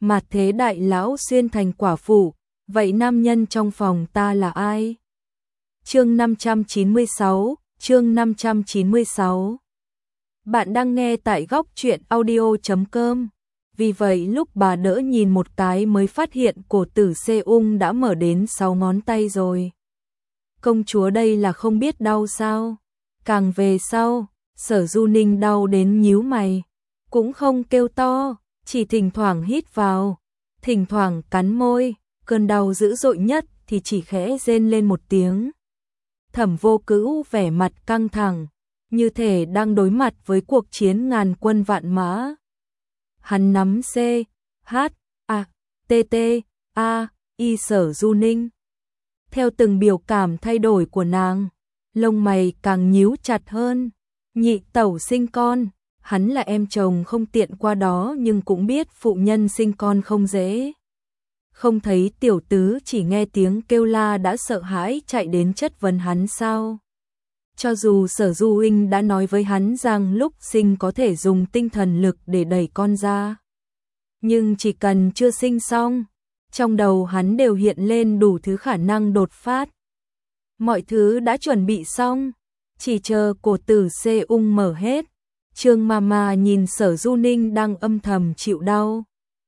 mà thế đại lão xuyên thành quả phụ, vậy nam nhân trong phòng ta là ai? Chương 596, chương 596. Bạn đang nghe tại góc truyện audio.com. Vì vậy lúc bà đỡ nhìn một cái mới phát hiện cổ tử Seung đã mở đến 6 ngón tay rồi. Công chúa đây là không biết đau sao? Càng về sau, Sở Du Ninh đau đến nhíu mày, cũng không kêu to, chỉ thỉnh thoảng hít vào, thỉnh thoảng cắn môi, cơn đau dữ dội nhất thì chỉ khẽ rên lên một tiếng. Thẩm Vô Cữu vẻ mặt căng thẳng, như thể đang đối mặt với cuộc chiến ngàn quân vạn mã. Hắn nắm C, H, A, T, T, A, Y Sở Du Ninh. Theo từng biểu cảm thay đổi của nàng, lông mày càng nhíu chặt hơn. Nhị tẩu sinh con, hắn là em chồng không tiện qua đó nhưng cũng biết phụ nhân sinh con không dễ. Không thấy tiểu tứ chỉ nghe tiếng kêu la đã sợ hãi chạy đến chất vấn hắn sao? Cho dù Sở Du Huynh đã nói với hắn rằng lúc sinh có thể dùng tinh thần lực để đẩy con ra, nhưng chỉ cần chưa sinh xong, trong đầu hắn đều hiện lên đủ thứ khả năng đột phát. Mọi thứ đã chuẩn bị xong, chỉ chờ cổ tử Seung mở hết. Trương Mama nhìn Sở Du Ninh đang âm thầm chịu đau.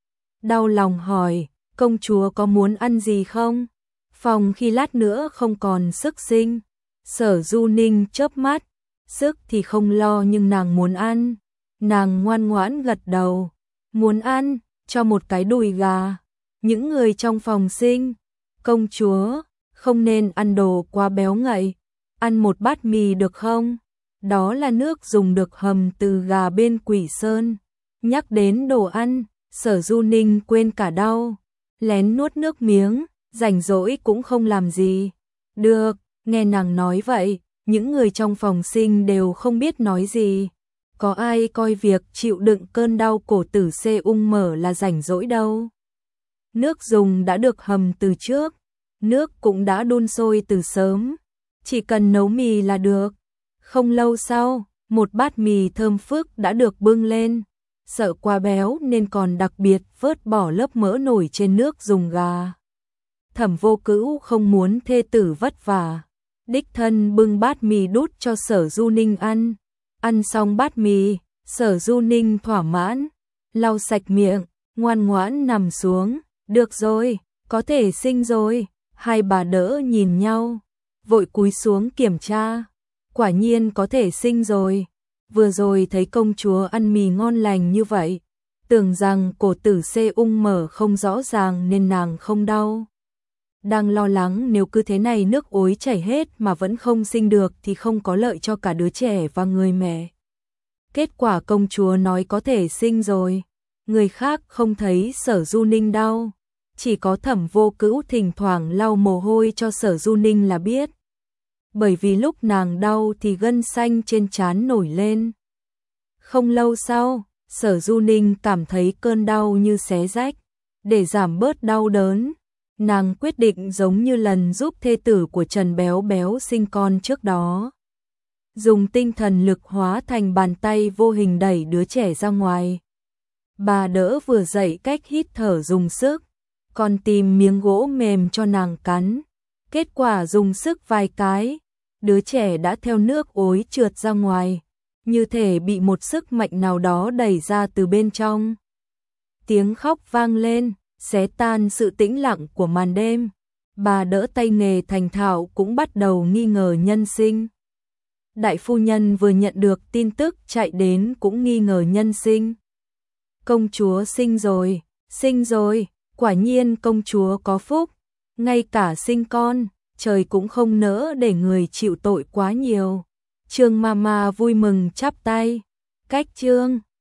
Đau lòng hỏi, công chúa có muốn ăn gì không? Phòng khi lát nữa không còn sức sinh. Sở Du Ninh chớp mắt, sức thì không lo nhưng nàng muốn ăn. Nàng ngoan ngoãn gật đầu, muốn ăn, cho một cái đùi gà. Những người trong phòng sinh, công chúa, không nên ăn đồ quá béo ngậy, ăn một bát mì được không? Đó là nước dùng được hầm từ gà bên Quỷ Sơn. Nhắc đến đồ ăn, Sở Du Ninh quên cả đau, lén nuốt nước miếng, rảnh rỗi cũng không làm gì. Được, nghe nàng nói vậy, những người trong phòng sinh đều không biết nói gì. Có ai coi việc chịu đựng cơn đau cổ tử Seung mở là rảnh rỗi đâu. Nước dùng đã được hầm từ trước, nước cũng đã đun sôi từ sớm, chỉ cần nấu mì là được. Không lâu sau, một bát mì thơm phức đã được bưng lên, sợ quá béo nên còn đặc biệt vớt bỏ lớp mỡ nổi trên nước dùng gà. Thẩm Vô Cữu không muốn thê tử vất vả, đích thân bưng bát mì đút cho Sở Du Ninh ăn. Ăn xong bát mì, Sở Du Ninh thỏa mãn, lau sạch miệng, ngoan ngoãn nằm xuống. Được rồi, có thể sinh rồi. Hai bà đỡ nhìn nhau, vội cúi xuống kiểm tra. Quả nhiên có thể sinh rồi. Vừa rồi thấy công chúa ăn mì ngon lành như vậy, tưởng rằng cổ tử Seung mở không rõ ràng nên nàng không đau. Đang lo lắng nếu cứ thế này nước ối chảy hết mà vẫn không sinh được thì không có lợi cho cả đứa trẻ và người mẹ. Kết quả công chúa nói có thể sinh rồi. Người khác không thấy Sở Du Ninh đau, chỉ có Thẩm Vô Cữu thỉnh thoảng lau mồ hôi cho Sở Du Ninh là biết. Bởi vì lúc nàng đau thì gân xanh trên trán nổi lên. Không lâu sau, Sở Du Ninh cảm thấy cơn đau như xé rách. Để giảm bớt đau đớn, nàng quyết định giống như lần giúp thê tử của Trần Béo Béo sinh con trước đó. Dùng tinh thần lực hóa thành bàn tay vô hình đẩy đứa trẻ ra ngoài. Bà đỡ vừa dạy cách hít thở dùng sức, còn tìm miếng gỗ mềm cho nàng cắn. Kết quả dùng sức vài cái, đứa trẻ đã theo nước ối trượt ra ngoài, như thể bị một sức mạnh nào đó đẩy ra từ bên trong. Tiếng khóc vang lên, xé tan sự tĩnh lặng của màn đêm. Bà đỡ tay nghề thành thạo cũng bắt đầu nghi ngờ nhân sinh. Đại phu nhân vừa nhận được tin tức chạy đến cũng nghi ngờ nhân sinh. Công chúa sinh rồi, quả nhiên công chúa có phúc, ngay cả sinh con, trời cũng không nỡ để người chịu tội quá nhiều. Trương Mama vui mừng chắp tay, cách Trương,